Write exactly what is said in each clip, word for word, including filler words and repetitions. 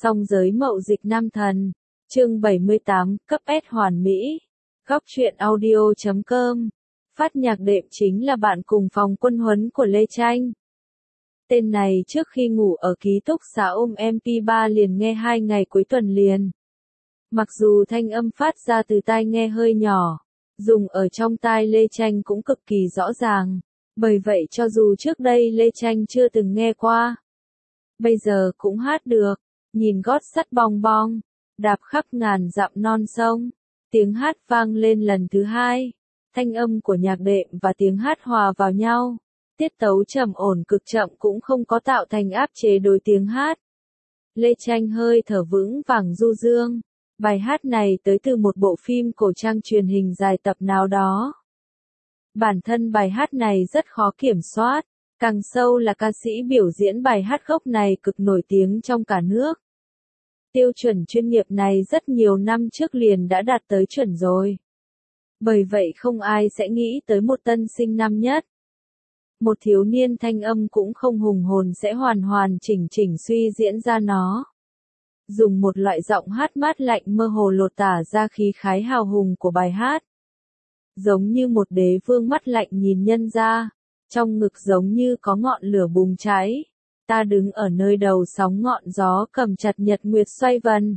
Song giới mậu dịch nam thần. Chương bảy mươi tám, cấp S hoàn mỹ. Góc truyện audio chấm com. Phát nhạc đệm chính là bạn cùng phòng quân huấn của Lê Tranh. Tên này trước khi ngủ ở ký túc xá ôm em pê ba liền nghe hai ngày cuối tuần liền. Mặc dù thanh âm phát ra từ tai nghe hơi nhỏ, dùng ở trong tai Lê Tranh cũng cực kỳ rõ ràng. Bởi vậy cho dù trước đây Lê Tranh chưa từng nghe qua, bây giờ cũng hát được. Nhìn gót sắt bong bong, đạp khắp ngàn dặm non sông. Tiếng hát vang lên lần thứ hai. Thanh âm của nhạc đệm và tiếng hát hòa vào nhau. Tiết tấu trầm ổn cực chậm cũng không có tạo thành áp chế đối tiếng hát. Lê Tranh hơi thở vững vàng du dương. Bài hát này tới từ một bộ phim cổ trang truyền hình dài tập nào đó. Bản thân bài hát này rất khó kiểm soát. Càng sâu là ca sĩ biểu diễn bài hát gốc này cực nổi tiếng trong cả nước. Tiêu chuẩn chuyên nghiệp này rất nhiều năm trước liền đã đạt tới chuẩn rồi. Bởi vậy không ai sẽ nghĩ tới một tân sinh năm nhất. Một thiếu niên thanh âm cũng không hùng hồn sẽ hoàn hoàn chỉnh chỉnh suy diễn ra nó. Dùng một loại giọng hát mát lạnh mơ hồ lột tả ra khí khái hào hùng của bài hát. Giống như một đế vương mắt lạnh nhìn nhân ra. Trong ngực giống như có ngọn lửa bùng cháy. Ta đứng ở nơi đầu sóng ngọn gió cầm chặt nhật nguyệt xoay vần.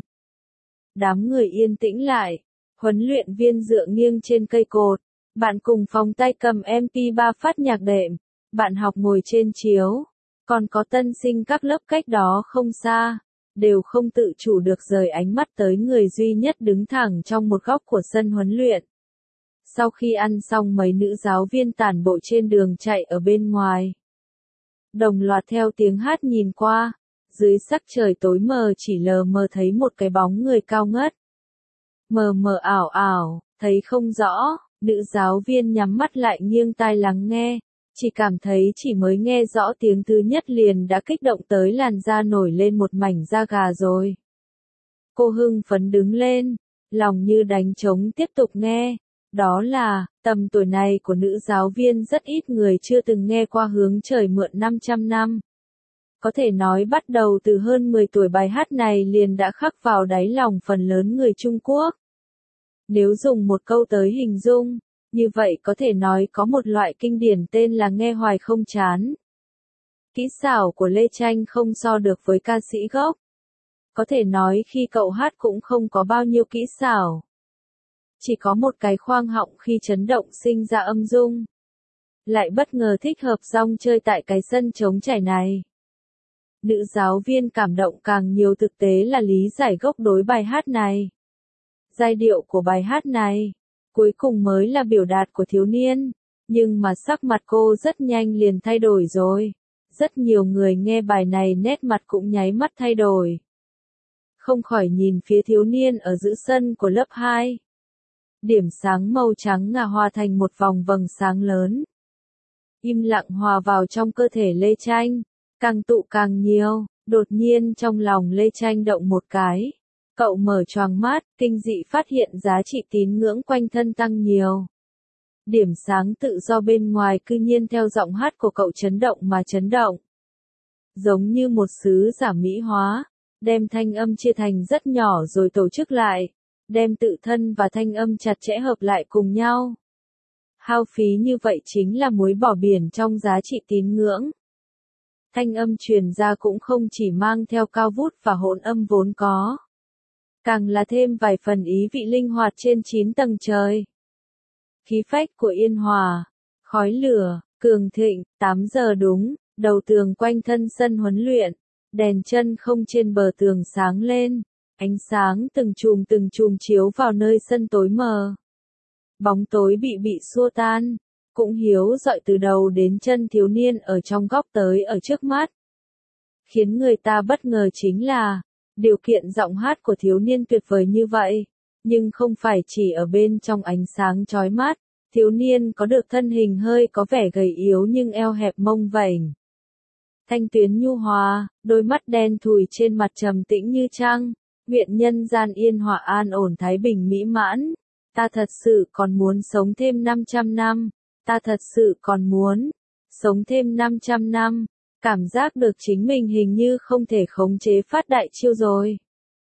Đám người yên tĩnh lại. Huấn luyện viên dựa nghiêng trên cây cột. Bạn cùng phòng tay cầm em pê ba phát nhạc đệm. Bạn học ngồi trên chiếu. Còn có tân sinh các lớp cách đó không xa. Đều không tự chủ được rời ánh mắt tới người duy nhất đứng thẳng trong một góc của sân huấn luyện. Sau khi ăn xong mấy nữ giáo viên tản bộ trên đường chạy ở bên ngoài. Đồng loạt theo tiếng hát nhìn qua, dưới sắc trời tối mờ chỉ lờ mờ thấy một cái bóng người cao ngất. Mờ mờ ảo ảo, thấy không rõ, nữ giáo viên nhắm mắt lại nghiêng tai lắng nghe, chỉ cảm thấy chỉ mới nghe rõ tiếng thứ nhất liền đã kích động tới làn da nổi lên một mảnh da gà rồi. Cô hưng phấn đứng lên, lòng như đánh trống tiếp tục nghe. Đó là, tầm tuổi này của nữ giáo viên rất ít người chưa từng nghe qua hướng trời mượn năm trăm năm. Có thể nói bắt đầu từ hơn mười tuổi bài hát này liền đã khắc vào đáy lòng phần lớn người Trung Quốc. Nếu dùng một câu tới hình dung, như vậy có thể nói có một loại kinh điển tên là nghe hoài không chán. Kỹ xảo của Lê Tranh không so được với ca sĩ gốc. Có thể nói khi cậu hát cũng không có bao nhiêu kỹ xảo. Chỉ có một cái khoang họng khi chấn động sinh ra âm dung. Lại bất ngờ thích hợp rong chơi tại cái sân trống trải này. Nữ giáo viên cảm động càng nhiều thực tế là lý giải gốc đối bài hát này. Giai điệu của bài hát này, cuối cùng mới là biểu đạt của thiếu niên. Nhưng mà sắc mặt cô rất nhanh liền thay đổi rồi. Rất nhiều người nghe bài này nét mặt cũng nháy mắt thay đổi. Không khỏi nhìn phía thiếu niên ở giữa sân của lớp hai. Điểm sáng màu trắng ngà hòa thành một vòng vầng sáng lớn. Im lặng hòa vào trong cơ thể Lê Tranh, càng tụ càng nhiều, đột nhiên trong lòng Lê Tranh động một cái. Cậu mở choàng mắt, kinh dị phát hiện giá trị tín ngưỡng quanh thân tăng nhiều. Điểm sáng tự do bên ngoài cư nhiên theo giọng hát của cậu chấn động mà chấn động. Giống như một sứ giả mỹ hóa, đem thanh âm chia thành rất nhỏ rồi tổ chức lại. Đem tự thân và thanh âm chặt chẽ hợp lại cùng nhau. Hao phí như vậy chính là muối bỏ biển trong giá trị tín ngưỡng. Thanh âm truyền ra cũng không chỉ mang theo cao vút và hỗn âm vốn có. Càng là thêm vài phần ý vị linh hoạt trên chín tầng trời. Khí phách của Yên Hòa, khói lửa, cường thịnh, tám giờ đúng, đầu tường quanh thân sân huấn luyện, đèn chân không trên bờ tường sáng lên. Ánh sáng từng chùm từng chùm chiếu vào nơi sân tối mờ. Bóng tối bị bị xua tan, cũng hiếu dọi từ đầu đến chân thiếu niên ở trong góc tới ở trước mắt. Khiến người ta bất ngờ chính là, điều kiện giọng hát của thiếu niên tuyệt vời như vậy, nhưng không phải chỉ ở bên trong ánh sáng chói mắt, thiếu niên có được thân hình hơi có vẻ gầy yếu nhưng eo hẹp mông vảnh. Thanh tuyến nhu hòa, đôi mắt đen thùi trên mặt trầm tĩnh như trăng. Nguyện nhân gian yên hòa an ổn thái bình mỹ mãn. Ta thật sự còn muốn sống thêm năm trăm năm. Ta thật sự còn muốn sống thêm năm trăm năm. Cảm giác được chính mình hình như không thể khống chế phát đại chiêu rồi.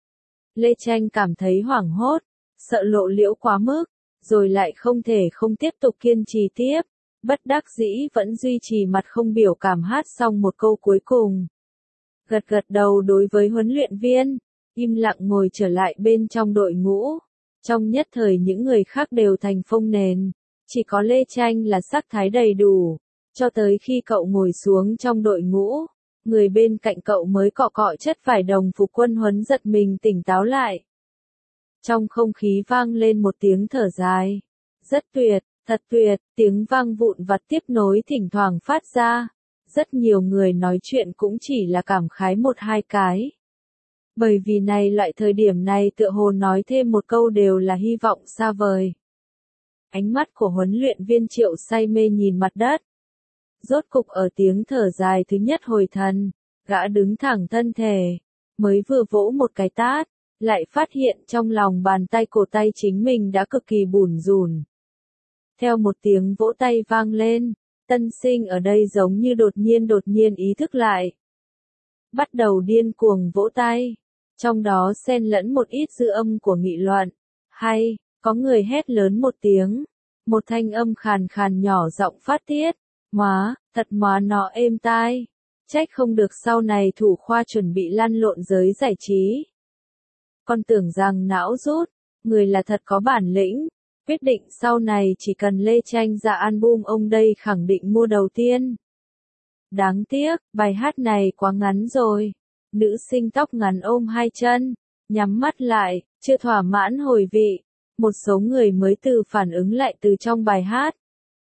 Lê Tranh cảm thấy hoảng hốt, sợ lộ liễu quá mức, rồi lại không thể không tiếp tục kiên trì tiếp. Bất đắc dĩ vẫn duy trì mặt không biểu cảm hát xong một câu cuối cùng. Gật gật đầu đối với huấn luyện viên, im lặng ngồi trở lại bên trong đội ngũ. Trong nhất thời những người khác đều thành phông nền, chỉ có Lê Tranh là sắc thái đầy đủ. Cho tới khi cậu ngồi xuống trong đội ngũ, người bên cạnh cậu mới cọ cọ chất vải đồng phục quân huấn giật mình tỉnh táo lại. Trong không khí vang lên một tiếng thở dài. Rất tuyệt, thật tuyệt, tiếng vang vụn vặt tiếp nối thỉnh thoảng phát ra. Rất nhiều người nói chuyện cũng chỉ là cảm khái một hai cái. Bởi vì này loại thời điểm này tựa hồ nói thêm một câu đều là hy vọng xa vời. Ánh mắt của huấn luyện viên Triệu say mê nhìn mặt đất. Rốt cục ở tiếng thở dài thứ nhất hồi thần, gã đứng thẳng thân thể, mới vừa vỗ một cái tát, lại phát hiện trong lòng bàn tay cổ tay chính mình đã cực kỳ bủn rủn. Theo một tiếng vỗ tay vang lên, tân sinh ở đây giống như đột nhiên đột nhiên ý thức lại. Bắt đầu điên cuồng vỗ tay, trong đó xen lẫn một ít dư âm của nghị luận, hay, có người hét lớn một tiếng, một thanh âm khàn khàn nhỏ giọng phát tiết. Má, thật má nó êm tai. Trách không được sau này thủ khoa chuẩn bị lăn lộn giới giải trí. Con tưởng rằng não rút, người là thật có bản lĩnh. Quyết định sau này chỉ cần Lê Tranh ra album ông đây khẳng định mua đầu tiên. Đáng tiếc, bài hát này quá ngắn rồi. Nữ sinh tóc ngắn ôm hai chân, nhắm mắt lại, chưa thỏa mãn hồi vị. Một số người mới từ phản ứng lại từ trong bài hát.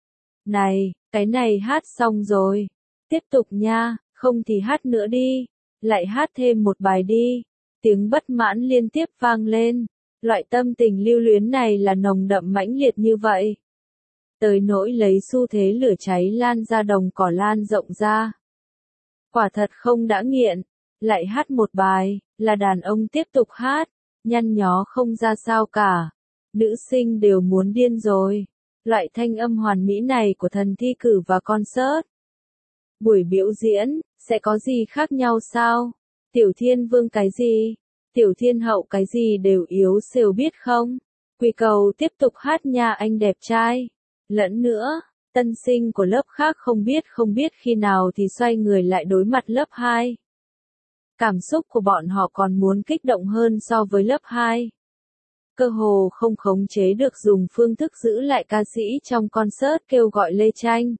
Này, cái này hát xong rồi. Tiếp tục nha, không thì hát nữa đi. Lại hát thêm một bài đi. Tiếng bất mãn liên tiếp vang lên. Loại tâm tình lưu luyến này là nồng đậm mãnh liệt như vậy. Tới nỗi lấy xu thế lửa cháy lan ra đồng cỏ lan rộng ra. Quả thật không đã nghiện. Lại hát một bài, là đàn ông tiếp tục hát. Nhăn nhó không ra sao cả. Nữ sinh đều muốn điên rồi. Loại thanh âm hoàn mỹ này của thần thi cử và concert. Buổi biểu diễn, sẽ có gì khác nhau sao? Tiểu Thiên Vương cái gì? Tiểu Thiên Hậu cái gì đều yếu xìu biết không? Quy cầu tiếp tục hát nha anh đẹp trai. Lẫn nữa, tân sinh của lớp khác không biết không biết khi nào thì xoay người lại đối mặt lớp hai. Cảm xúc của bọn họ còn muốn kích động hơn so với lớp hai. Cơ hồ không khống chế được dùng phương thức giữ lại ca sĩ trong concert kêu gọi Lê Tranh.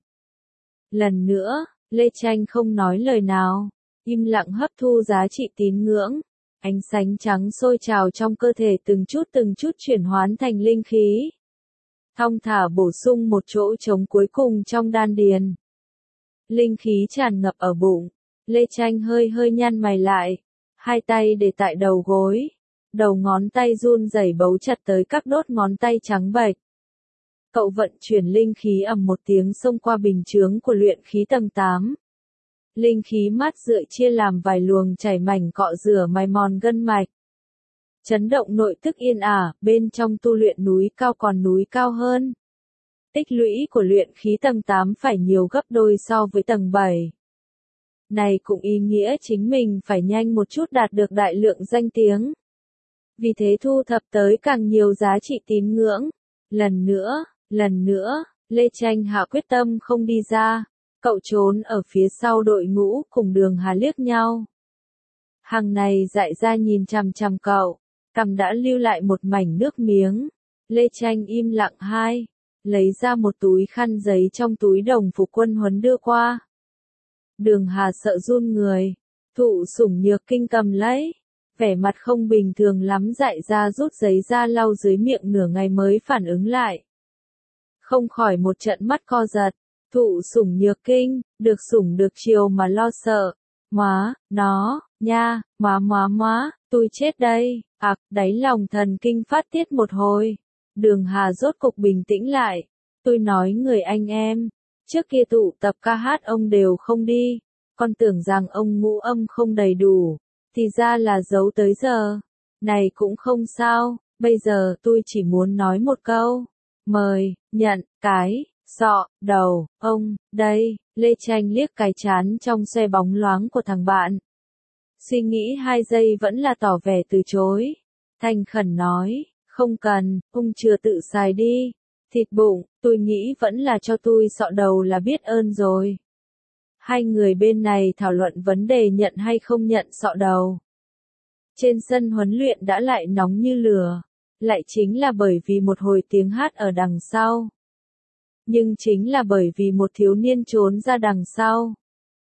Lần nữa, Lê Tranh không nói lời nào, im lặng hấp thu giá trị tín ngưỡng. Ánh sáng trắng sôi trào trong cơ thể từng chút từng chút chuyển hóa thành linh khí. Thong thả bổ sung một chỗ trống cuối cùng trong đan điền. Linh khí tràn ngập ở bụng, Lê Tranh hơi hơi nhăn mày lại, hai tay để tại đầu gối. Đầu ngón tay run rẩy bấu chặt tới các đốt ngón tay trắng bệch. Cậu vận chuyển linh khí ầm một tiếng xông qua bình chướng của luyện khí tầng tám. Linh khí mát rượi chia làm vài luồng chảy mảnh cọ rửa mài mòn gân mạch. Chấn động nội tức yên ả, bên trong tu luyện núi cao còn núi cao hơn. Tích lũy của luyện khí tầng tám phải nhiều gấp đôi so với tầng bảy. Này cũng ý nghĩa chính mình phải nhanh một chút đạt được đại lượng danh tiếng. Vì thế thu thập tới càng nhiều giá trị tín ngưỡng. Lần nữa, lần nữa, Lê Tranh hạ quyết tâm không đi ra. Cậu trốn ở phía sau đội ngũ cùng Đường Hà liếc nhau. Hàng này dại ra nhìn chằm chằm cậu, cằm đã lưu lại một mảnh nước miếng. Lê Tranh im lặng hai, lấy ra một túi khăn giấy trong túi đồng phục quân huấn đưa qua. Đường Hà sợ run người, thụ sủng nhược kinh cầm lấy. Vẻ mặt không bình thường lắm dại ra rút giấy ra lau dưới miệng nửa ngày mới phản ứng lại. Không khỏi một trận mắt co giật, thụ sủng nhược kinh, được sủng được chiều mà lo sợ. Má, nó, nha, má má má, tôi chết đây, ạc, đáy lòng thần kinh phát tiết một hồi. Đường Hà rốt cục bình tĩnh lại, tôi nói người anh em, trước kia tụ tập ca hát ông đều không đi, con tưởng rằng ông ngũ âm không đầy đủ. Thì ra là giấu tới giờ. Này cũng không sao, bây giờ tôi chỉ muốn nói một câu. Mời, nhận, cái, Sọ, đầu, ông, đây, Lê Tranh liếc cái chán trong xe bóng loáng của thằng bạn. Suy nghĩ hai giây vẫn là tỏ vẻ từ chối. Thành khẩn nói, không cần, ông chưa tự xài đi. Thịt bụng, tôi nghĩ vẫn là cho tôi sọ đầu là biết ơn rồi. Hai người bên này thảo luận vấn đề nhận hay không nhận sọ đầu. Trên sân huấn luyện đã lại nóng như lửa. Lại chính là bởi vì một hồi tiếng hát ở đằng sau. Nhưng chính là bởi vì một thiếu niên trốn ra đằng sau.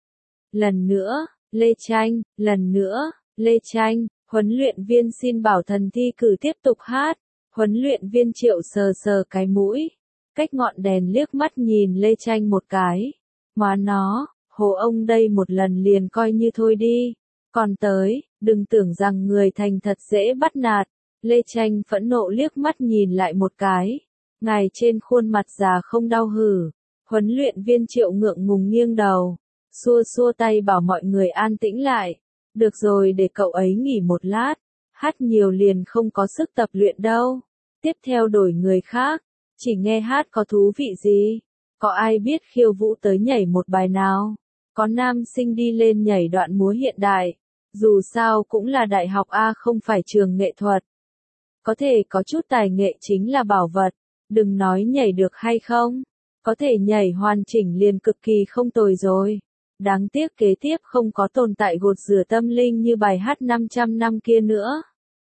Lần nữa, Lê Tranh, lần nữa, Lê Tranh, huấn luyện viên xin bảo thần thi cử tiếp tục hát. Huấn luyện viên Triệu sờ sờ cái mũi. Cách ngọn đèn liếc mắt nhìn Lê Tranh một cái. Hóa nó, hồ ông đây một lần liền coi như thôi đi. Còn tới, đừng tưởng rằng người thành thật dễ bắt nạt. Lê Tranh phẫn nộ liếc mắt nhìn lại một cái. Ngài trên khuôn mặt già không đau hử. Huấn luyện viên Triệu ngượng ngùng nghiêng đầu. Xua xua tay bảo mọi người an tĩnh lại. Được rồi, để cậu ấy nghỉ một lát. Hát nhiều liền không có sức tập luyện đâu. Tiếp theo đổi người khác. Chỉ nghe hát có thú vị gì? Có ai biết khiêu vũ tới nhảy một bài nào? Có nam sinh đi lên nhảy đoạn múa hiện đại. Dù sao cũng là đại học A không phải trường nghệ thuật. Có thể có chút tài nghệ chính là bảo vật. Đừng nói nhảy được hay không. Có thể nhảy hoàn chỉnh liền cực kỳ không tồi rồi. Đáng tiếc kế tiếp không có tồn tại gột rửa tâm linh như bài hát năm trăm năm kia nữa.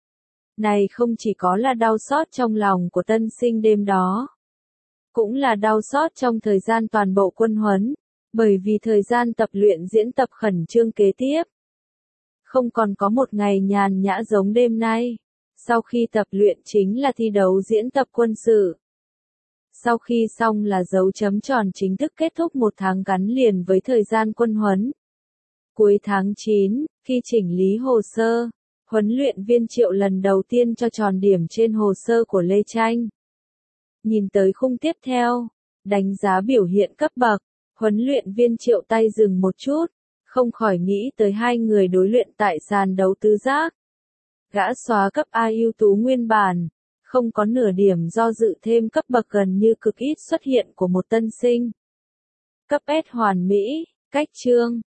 Này không chỉ có là đau xót trong lòng của tân sinh đêm đó. Cũng là đau xót trong thời gian toàn bộ quân huấn. Bởi vì thời gian tập luyện diễn tập khẩn trương kế tiếp. Không còn có một ngày nhàn nhã giống đêm nay. Sau khi tập luyện chính là thi đấu diễn tập quân sự. Sau khi xong là dấu chấm tròn chính thức kết thúc một tháng gắn liền với thời gian quân huấn. Cuối tháng chín, khi chỉnh lý hồ sơ, huấn luyện viên Triệu lần đầu tiên cho tròn điểm trên hồ sơ của Lê Tranh. Nhìn tới khung tiếp theo, đánh giá biểu hiện cấp bậc, huấn luyện viên Triệu tay dừng một chút, không khỏi nghĩ tới hai người đối luyện tại sàn đấu tứ giác. Gã xóa cấp A ưu tú nguyên bản, không có nửa điểm do dự thêm cấp bậc gần như cực ít xuất hiện của một tân sinh. Cấp S hoàn mỹ, cách chương.